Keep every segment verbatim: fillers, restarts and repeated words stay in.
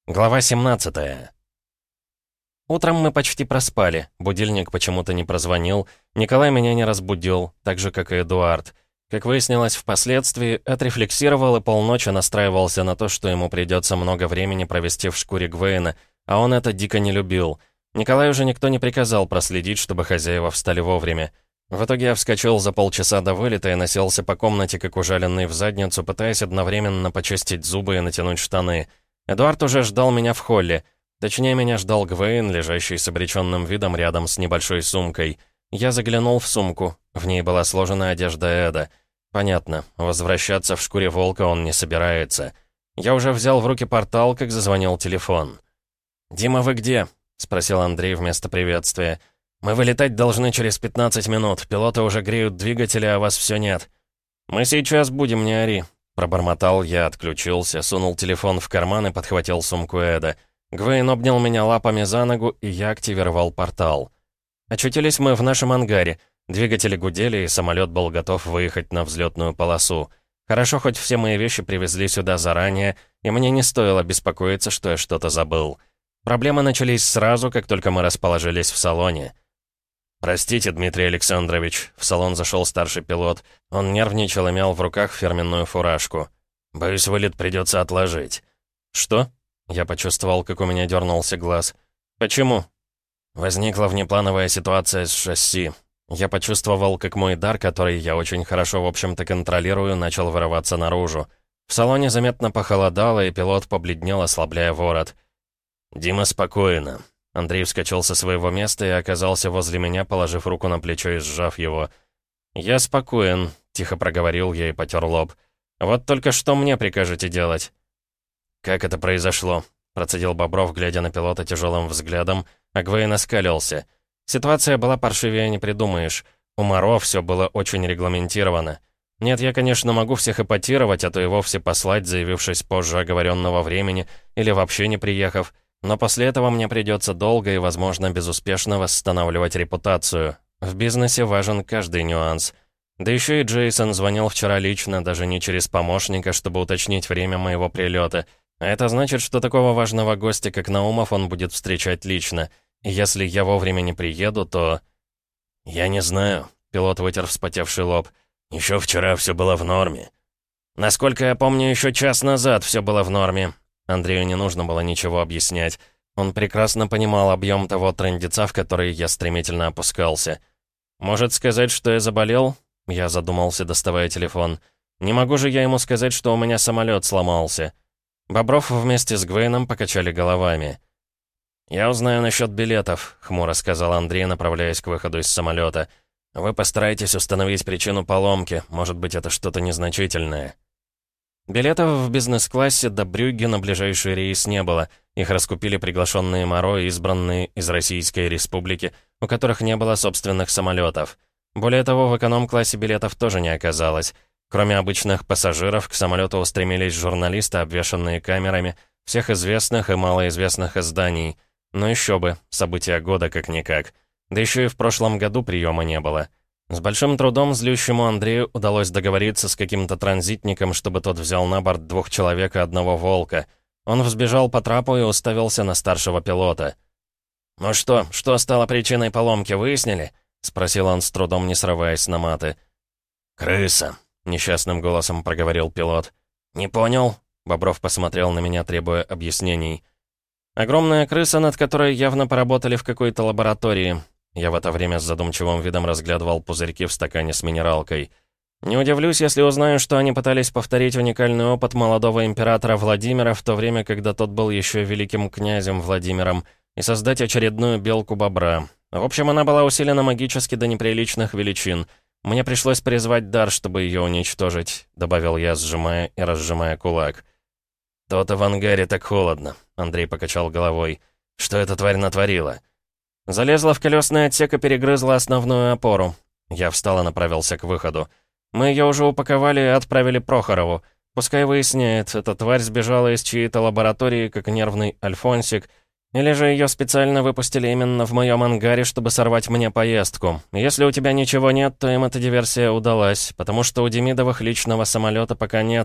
Глава семнадцатая. Утром мы почти проспали, будильник почему-то не прозвонил, Николай меня не разбудил, так же, как и Эдуард. Как выяснилось впоследствии, отрефлексировал и полночи настраивался на то, что ему придется много времени провести в шкуре Гвейна, а он это дико не любил. Николаю уже никто не приказал проследить, чтобы хозяева встали вовремя. В итоге я вскочил за полчаса до вылета и носился по комнате, как ужаленный в задницу, пытаясь одновременно почистить зубы и натянуть штаны. Эдуард уже ждал меня в холле. Точнее, меня ждал Гвейн, лежащий с обреченным видом рядом с небольшой сумкой. Я заглянул в сумку. В ней была сложена одежда Эда. Понятно, возвращаться в шкуре волка он не собирается. Я уже взял в руки портал, как зазвонил телефон. «Дима, вы где?» — спросил Андрей вместо приветствия. «Мы вылетать должны через пятнадцать минут. Пилоты уже греют двигатели, а вас все нет». «Мы сейчас будем, не ори». Пробормотал я, отключился, сунул телефон в карман и подхватил сумку Эда. Гвейн обнял меня лапами за ногу, и я активировал портал. Очутились мы в нашем ангаре. Двигатели гудели, и самолет был готов выехать на взлетную полосу. Хорошо, хоть все мои вещи привезли сюда заранее, и мне не стоило беспокоиться, что я что-то забыл. Проблемы начались сразу, как только мы расположились в салоне. «Простите, Дмитрий Александрович», — в салон зашел старший пилот. Он нервничал и мял в руках фирменную фуражку. «Боюсь, вылет придется отложить». «Что?» — я почувствовал, как у меня дернулся глаз. «Почему?» «Возникла внеплановая ситуация с шасси. Я почувствовал, как мой дар, который я очень хорошо, в общем-то, контролирую, начал вырываться наружу. В салоне заметно похолодало, и пилот побледнел, ослабляя ворот. «Дима, спокойно». Андрей вскочил со своего места и оказался возле меня, положив руку на плечо и сжав его. «Я спокоен», — тихо проговорил я и потер лоб. «Вот только что мне прикажете делать?» «Как это произошло?» — процедил Бобров, глядя на пилота тяжелым взглядом, а Гвейн оскалился. Ситуация была паршивее не придумаешь. У Моро все было очень регламентировано. Нет, я, конечно, могу всех эпатировать, а то и вовсе послать, заявившись позже оговоренного времени, или вообще не приехав. Но после этого мне придется долго и, возможно, безуспешно восстанавливать репутацию. В бизнесе важен каждый нюанс. Да еще и Джейсон звонил вчера лично, даже не через помощника, чтобы уточнить время моего прилета. А это значит, что такого важного гостя, как Наумов, он будет встречать лично. И если я вовремя не приеду, то... «Я не знаю», — пилот вытер вспотевший лоб. «Еще вчера все было в норме». «Насколько я помню, еще час назад все было в норме». Андрею не нужно было ничего объяснять. Он прекрасно понимал объем того трындеца, в который я стремительно опускался. «Может сказать, что я заболел?» Я задумался, доставая телефон. «Не могу же я ему сказать, что у меня самолет сломался». Бобров вместе с Гвейном покачали головами. «Я узнаю насчет билетов», — хмуро сказал Андрей, направляясь к выходу из самолета. «Вы постарайтесь установить причину поломки. Может быть, это что-то незначительное». Билетов в бизнес-классе до Брюгге на ближайший рейс не было. Их раскупили приглашенные Моро, избранные из Российской Республики, у которых не было собственных самолетов. Более того, в эконом-классе билетов тоже не оказалось. Кроме обычных пассажиров, к самолету устремились журналисты, обвешанные камерами, всех известных и малоизвестных изданий. Но еще бы, события года как-никак. Да еще и в прошлом году приема не было. С большим трудом злющему Андрею удалось договориться с каким-то транзитником, чтобы тот взял на борт двух человек и одного волка. Он взбежал по трапу и уставился на старшего пилота. «Ну что, что стало причиной поломки, выяснили?» — спросил он, с трудом не срываясь на маты. «Крыса», — несчастным голосом проговорил пилот. «Не понял?» — Бобров посмотрел на меня, требуя объяснений. «Огромная крыса, над которой явно поработали в какой-то лаборатории». Я в это время с задумчивым видом разглядывал пузырьки в стакане с минералкой. «Не удивлюсь, если узнаю, что они пытались повторить уникальный опыт молодого императора Владимира в то время, когда тот был еще великим князем Владимиром, и создать очередную белку-бобра. В общем, она была усилена магически до неприличных величин. Мне пришлось призвать дар, чтобы ее уничтожить», — добавил я, сжимая и разжимая кулак. «То-то в ангаре так холодно», — Андрей покачал головой. «Что эта тварь натворила?» Залезла в колесный отсек и перегрызла основную опору. Я встал и направился к выходу. Мы ее уже упаковали и отправили Прохорову. Пускай выясняет, эта тварь сбежала из чьей-то лаборатории, как нервный Альфонсик, или же ее специально выпустили именно в моем ангаре, чтобы сорвать мне поездку. Если у тебя ничего нет, то им эта диверсия удалась, потому что у Демидовых личного самолета пока нет,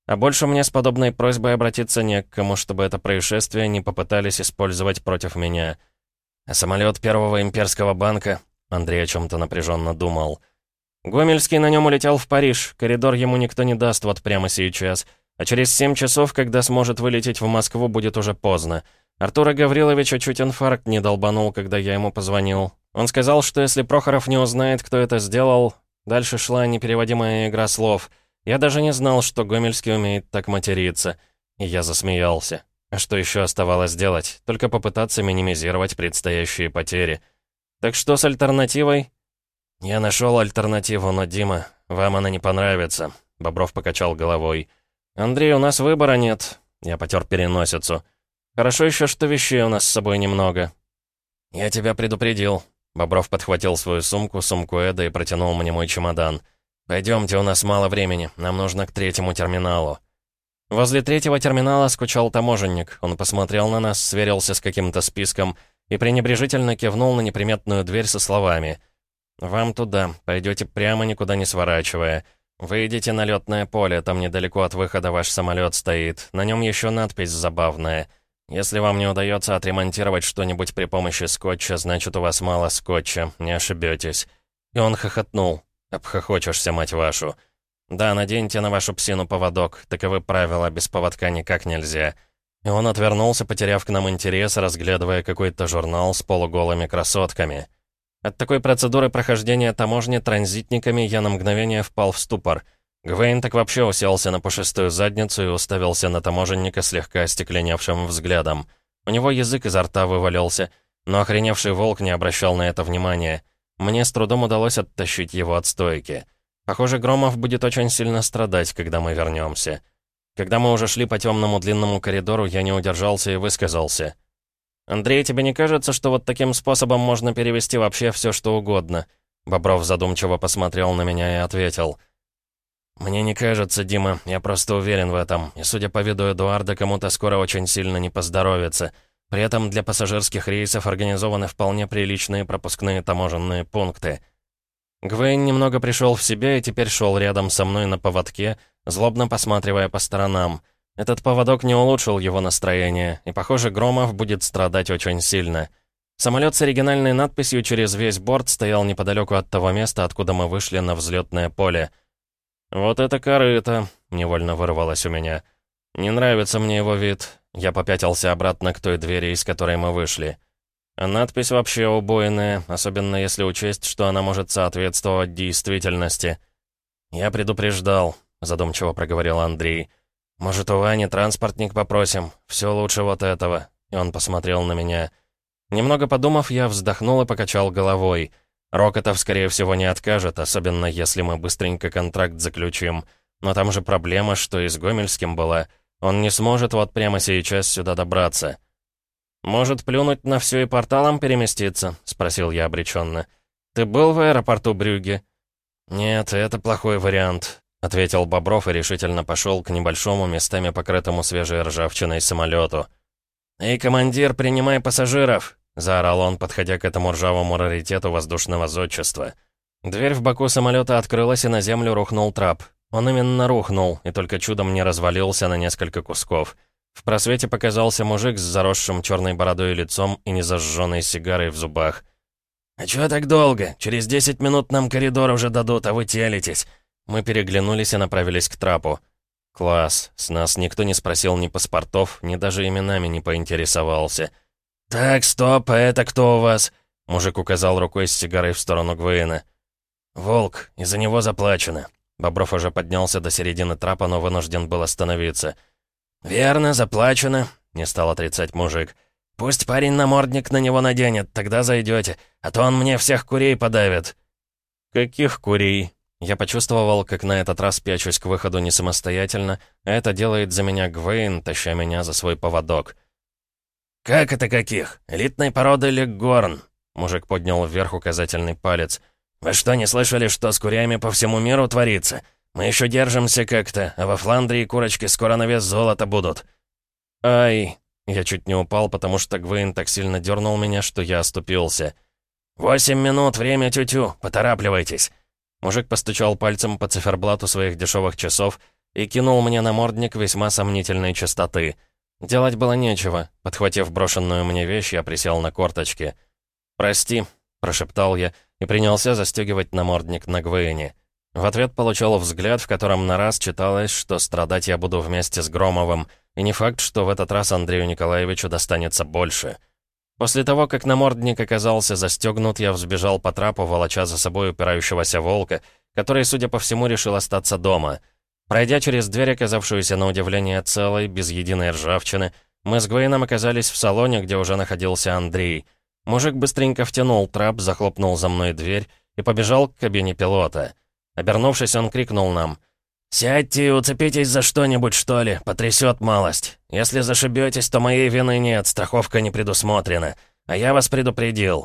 А больше мне с подобной просьбой обратиться не к кому, чтобы это происшествие не попытались использовать против меня. А самолет Первого имперского банка? Андрей о чем-то напряженно думал. Гомельский на нем улетел в Париж. Коридор ему никто не даст вот прямо сейчас. А через семь часов, когда сможет вылететь в Москву, будет уже поздно. Артура Гавриловича чуть инфаркт не долбанул, когда я ему позвонил. Он сказал, что если Прохоров не узнает, кто это сделал... Дальше шла непереводимая игра слов. Я даже не знал, что Гомельский умеет так материться. И я засмеялся. А что еще оставалось делать? Только попытаться минимизировать предстоящие потери. Так что с альтернативой? Я нашел альтернативу, но, Дима, вам она не понравится. Бобров покачал головой. Андрей, у нас выбора нет. Я потер переносицу. Хорошо еще, что вещей у нас с собой немного. Я тебя предупредил. Бобров подхватил свою сумку, сумку Эда и протянул мне мой чемодан. «Пойдемте, у нас мало времени, нам нужно к третьему терминалу». Возле третьего терминала скучал таможенник. Он посмотрел на нас, сверился с каким-то списком и пренебрежительно кивнул на неприметную дверь со словами. «Вам туда, пойдете прямо, никуда не сворачивая. Выйдете на летное поле, там недалеко от выхода ваш самолет стоит. На нем еще надпись забавная. Если вам не удается отремонтировать что-нибудь при помощи скотча, значит, у вас мало скотча, не ошибетесь». И он хохотнул. «Обхохочешься, мать вашу». «Да, наденьте на вашу псину поводок, таковы правила, без поводка никак нельзя». И он отвернулся, потеряв к нам интерес, разглядывая какой-то журнал с полуголыми красотками. От такой процедуры прохождения таможни транзитниками я на мгновение впал в ступор. Гвейн так вообще уселся на пушистую задницу и уставился на таможенника слегка остекленевшим взглядом. У него язык изо рта вывалился, но охреневший волк не обращал на это внимания. Мне с трудом удалось оттащить его от стойки. Похоже, Громов будет очень сильно страдать, когда мы вернемся. Когда мы уже шли по темному длинному коридору, я не удержался и высказался. «Андрей, тебе не кажется, что вот таким способом можно перевести вообще все, что угодно?» Бобров задумчиво посмотрел на меня и ответил. «Мне не кажется, Дима, я просто уверен в этом. И судя по виду Эдуарда, кому-то скоро очень сильно не поздоровится. При этом для пассажирских рейсов организованы вполне приличные пропускные таможенные пункты». Гвейн немного пришел в себя и теперь шел рядом со мной на поводке, злобно посматривая по сторонам. Этот поводок не улучшил его настроение, и, похоже, Громов будет страдать очень сильно. Самолет с оригинальной надписью через весь борт стоял неподалеку от того места, откуда мы вышли на взлетное поле. «Вот это корыто!» — невольно вырвалось у меня. «Не нравится мне его вид». Я попятился обратно к той двери, из которой мы вышли. А надпись вообще убойная, особенно если учесть, что она может соответствовать действительности. «Я предупреждал», — задумчиво проговорил Андрей. «Может, у Вани транспортник попросим? Все лучше вот этого». И он посмотрел на меня. Немного подумав, я вздохнул и покачал головой. Рокотов, скорее всего, не откажет, особенно если мы быстренько контракт заключим. Но там же проблема, что и с Гомельским была. Он не сможет вот прямо сейчас сюда добраться. «Может, плюнуть на все и порталом переместиться?» — спросил я обреченно. «Ты был в аэропорту Брюгге?» «Нет, это плохой вариант», — ответил Бобров и решительно пошел к небольшому, местами покрытому свежей ржавчиной самолету. «Эй, командир, принимай пассажиров!» — заорал он, подходя к этому ржавому раритету воздушного зодчества. Дверь в боку самолета открылась, и на землю рухнул трап. Он именно рухнул, и только чудом не развалился на несколько кусков. В просвете показался мужик с заросшим черной бородой лицом и незажженной сигарой в зубах. «А чё так долго? Через десять минут нам коридор уже дадут, а вы телитесь». Мы переглянулись и направились к трапу. «Класс, с нас никто не спросил ни паспортов, ни даже именами не поинтересовался». «Так, стоп, а это кто у вас?» Мужик указал рукой с сигарой в сторону Гвейна. «Волк, из-за него заплачено». Бобров уже поднялся до середины трапа, но вынужден был остановиться. «Верно, заплачено», — не стал отрицать мужик. «Пусть парень намордник на него наденет, тогда зайдете, а то он мне всех курей подавит». «Каких курей?» Я почувствовал, как на этот раз пячусь к выходу не самостоятельно, а это делает за меня Гвейн, таща меня за свой поводок. «Как это каких? Элитной породы Леггорн?» Мужик поднял вверх указательный палец. «Вы что, не слышали, что с курями по всему миру творится? Мы еще держимся как-то, а во Фландрии курочки скоро на вес золота будут». «Ай!» Я чуть не упал, потому что Гвейн так сильно дернул меня, что я оступился. «Восемь минут, время тю-тю, поторапливайтесь». Мужик постучал пальцем по циферблату своих дешевых часов, и кинул мне намордник весьма сомнительной чистоты. Делать было нечего. Подхватив брошенную мне вещь, я присел на корточки. «Прости», — прошептал я и принялся застегивать намордник на Гвейне. В ответ получил взгляд, в котором на раз читалось, что страдать я буду вместе с Громовым, и не факт, что в этот раз Андрею Николаевичу достанется больше. После того, как намордник оказался застегнут, я взбежал по трапу, волоча за собой упирающегося волка, который, судя по всему, решил остаться дома. Пройдя через дверь, оказавшуюся на удивление целой, без единой ржавчины, мы с Гвейном оказались в салоне, где уже находился Андрей. Мужик быстренько втянул трап, захлопнул за мной дверь и побежал к кабине пилота. Обернувшись, он крикнул нам: «Сядьте и уцепитесь за что-нибудь, что ли, потрясет малость. Если зашибетесь, то моей вины нет, страховка не предусмотрена. А я вас предупредил».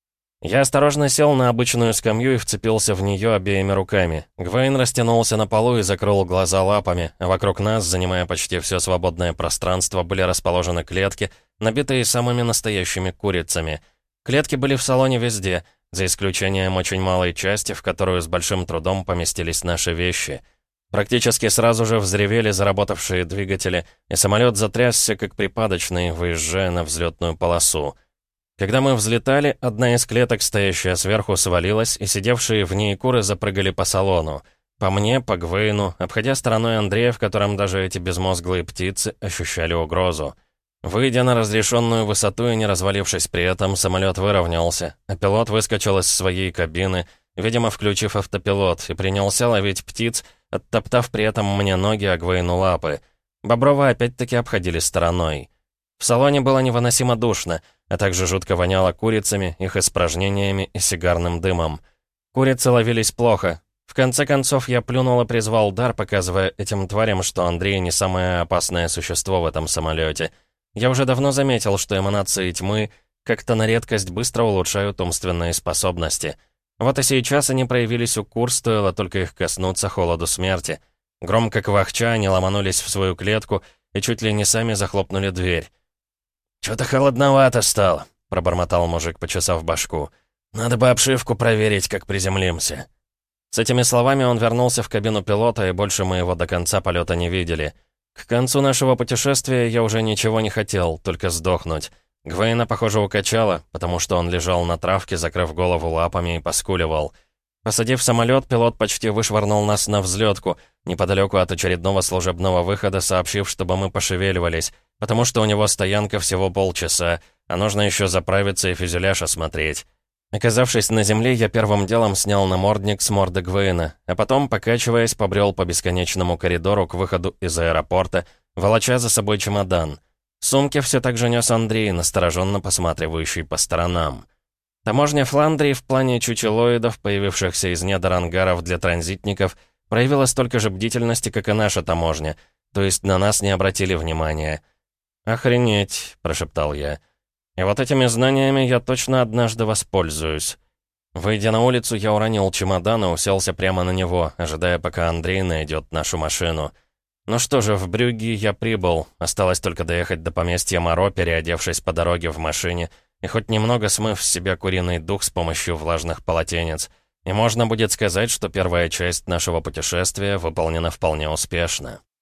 Я осторожно сел на обычную скамью и вцепился в нее обеими руками. Гвейн растянулся на полу и закрыл глаза лапами, а вокруг нас, занимая почти все свободное пространство, были расположены клетки, набитые самыми настоящими курицами. Клетки были в салоне везде, за исключением очень малой части, в которую с большим трудом поместились наши вещи. Практически сразу же взревели заработавшие двигатели, и самолет затрясся, как припадочный, выезжая на взлетную полосу. Когда мы взлетали, одна из клеток, стоящая сверху, свалилась, и сидевшие в ней куры запрыгали по салону. По мне, по Гвейну, обходя стороной Андрея, в котором даже эти безмозглые птицы ощущали угрозу. Выйдя на разрешенную высоту и не развалившись при этом, самолет выровнялся, а пилот выскочил из своей кабины, видимо, включив автопилот, и принялся ловить птиц, оттоптав при этом мне ноги, а Гвейну лапы. Боброва опять-таки обходили стороной. В салоне было невыносимо душно, а также жутко воняло курицами, их испражнениями и сигарным дымом. Курицы ловились плохо. В конце концов, я плюнул и призвал дар, показывая этим тварям, что Андрей не самое опасное существо в этом самолете. Я уже давно заметил, что эманации тьмы как-то на редкость быстро улучшают умственные способности. Вот и сейчас они проявились у кур, стоило только их коснуться холоду смерти. Громко квахча, они ломанулись в свою клетку и чуть ли не сами захлопнули дверь. «Чё-то холодновато стало», — пробормотал мужик, почесав башку. «Надо бы обшивку проверить, как приземлимся». С этими словами он вернулся в кабину пилота, и больше мы его до конца полета не видели. К концу нашего путешествия я уже ничего не хотел, только сдохнуть. Гвейна, похоже, укачало, потому что он лежал на травке, закрыв голову лапами, и поскуливал. Посадив самолет, пилот почти вышвырнул нас на взлетку, неподалеку от очередного служебного выхода, сообщив, чтобы мы пошевеливались, потому что у него стоянка всего полчаса, а нужно еще заправиться и фюзеляж осмотреть. Оказавшись на земле, я первым делом снял намордник с морды Гвейна, а потом, покачиваясь, побрел по бесконечному коридору к выходу из аэропорта, волоча за собой чемодан. Сумки все так же нес Андрей, настороженно посматривающий по сторонам. Таможня Фландрии в плане чучелоидов, появившихся из недр ангаров для транзитников, проявила столько же бдительности, как и наша таможня, то есть на нас не обратили внимания. «Охренеть», — прошептал я. «И вот этими знаниями я точно однажды воспользуюсь». Выйдя на улицу, я уронил чемодан и уселся прямо на него, ожидая, пока Андрей найдет нашу машину. Ну что же, в Брюгге я прибыл, осталось только доехать до поместья Моро, переодевшись по дороге в машине, и хоть немного смыв с себя куриный дух с помощью влажных полотенец. И можно будет сказать, что первая часть нашего путешествия выполнена вполне успешно.